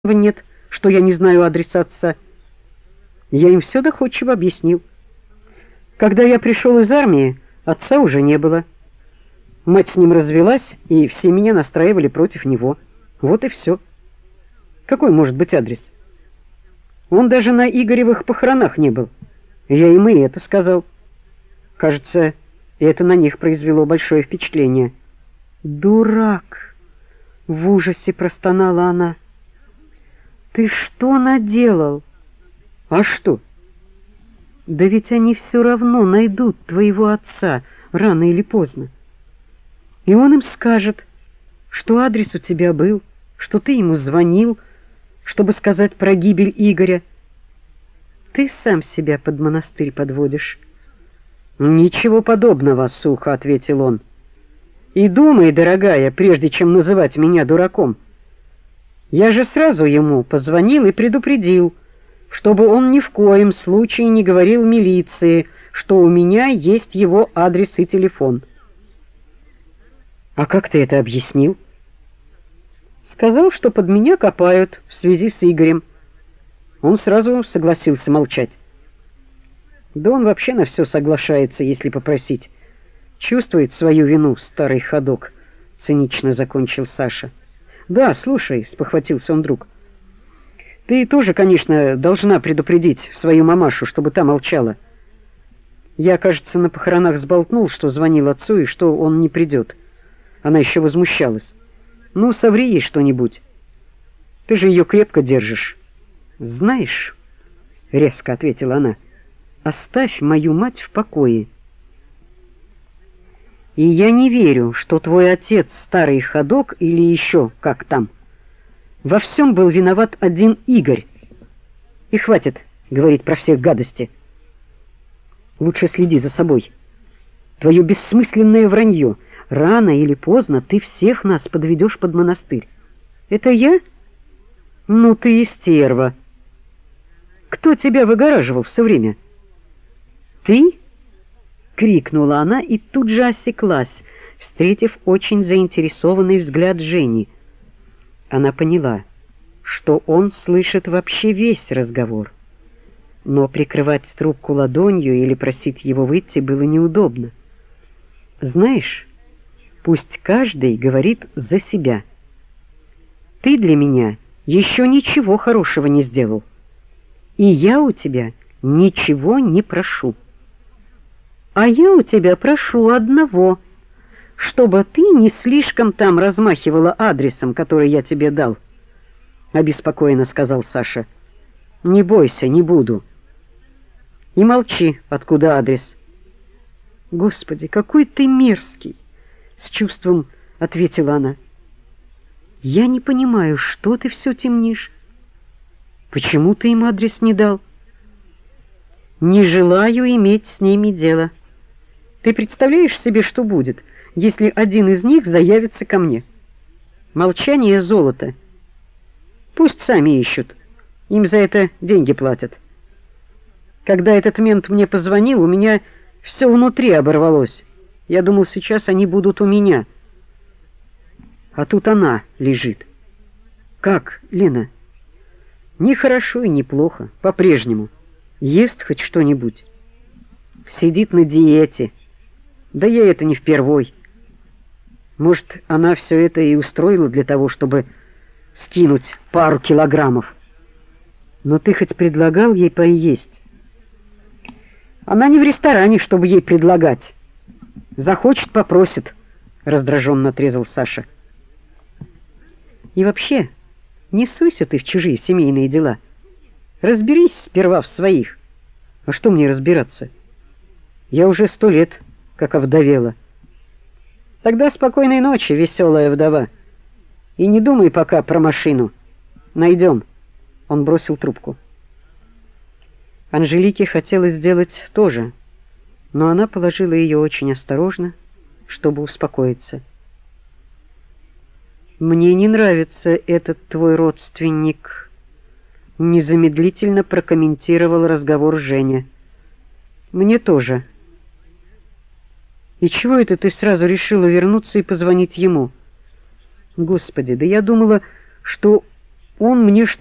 нет, что я не знаю адреса отца. Я им все доходчиво объяснил. Когда я пришел из армии, отца уже не было. Мать с ним развелась, и все меня настраивали против него. Вот и все. Какой может быть адрес? Он даже на Игоревых похоронах не был. Я им и это сказал. Кажется, это на них произвело большое впечатление. «Дурак!» — в ужасе простонала она. «Ты что наделал?» «А что?» «Да ведь они все равно найдут твоего отца рано или поздно. И он им скажет, что адрес у тебя был, что ты ему звонил, чтобы сказать про гибель Игоря. Ты сам себя под монастырь подводишь». «Ничего подобного», — сухо ответил он. «И думай, дорогая, прежде чем называть меня дураком. Я же сразу ему позвонил и предупредил, чтобы он ни в коем случае не говорил милиции, что у меня есть его адрес и телефон». «А как ты это объяснил?» «Сказал, что под меня копают в связи с Игорем». Он сразу согласился молчать. Да он вообще на все соглашается, если попросить. Чувствует свою вину, старый ходок, цинично закончил Саша. Да, слушай, спохватился он вдруг. Ты тоже, конечно, должна предупредить свою мамашу, чтобы та молчала. Я, кажется, на похоронах сболтнул, что звонил отцу и что он не придет. Она еще возмущалась. Ну, соври ей что-нибудь. Ты же ее крепко держишь. Знаешь, резко ответила она, оставь мою мать в покое. И я не верю, что твой отец старый ходок или еще как там. Во всем был виноват один Игорь. И хватит говорить про всех гадости. Лучше следи за собой. Твое бессмысленное вранье. Рано или поздно ты всех нас подведешь под монастырь. Это я? Ну ты и стерва. Кто тебя выгораживал все время? Ты? Крикнула она и тут же осеклась, встретив очень заинтересованный взгляд Жени. Она поняла, что он слышит вообще весь разговор, но прикрывать трубку ладонью или просить его выйти было неудобно. Знаешь, пусть каждый говорит за себя. Ты для меня еще ничего хорошего не сделал, и я у тебя ничего не прошу. А я у тебя прошу одного, чтобы ты не слишком там размахивала адресом, который я тебе дал, обеспокоенно сказал Саша. Не бойся, не буду. И молчи, откуда адрес. Господи, какой ты мерзкий, с чувством ответила она. Я не понимаю, что ты все темнишь. Почему ты им адрес не дал? Не желаю иметь с ними дело. Ты представляешь себе, что будет, если один из них заявится ко мне? Молчание — золото. Пусть сами ищут. Им за это деньги платят. Когда этот мент мне позвонил, у меня все внутри оборвалось. Я думал, сейчас они будут у меня. А тут она лежит. Как, Лена? Ни хорошо и ни плохо, по-прежнему. Ест хоть что-нибудь. Сидит на диете. Да ей это не впервой. Может, она все это и устроила для того, чтобы скинуть пару килограммов. Но ты хоть предлагал ей поесть? Она не в ресторане, чтобы ей предлагать. Захочет — попросит, раздраженно отрезал Саша. И вообще, не суйся ты в чужие семейные дела. Разберись сперва в своих. А что мне разбираться? Я уже 100 лет как овдовела. Тогда спокойной ночи, веселая вдова. И не думай пока про машину. Найдем. Он бросил трубку. Анжелике хотелось сделать то же, но она положила ее очень осторожно, чтобы успокоиться. «Мне не нравится этот твой родственник», — незамедлительно прокомментировал разговор Женя. «Мне тоже». «И чего это ты сразу решила вернуться и позвонить ему?» «Господи, да я думала, что он мне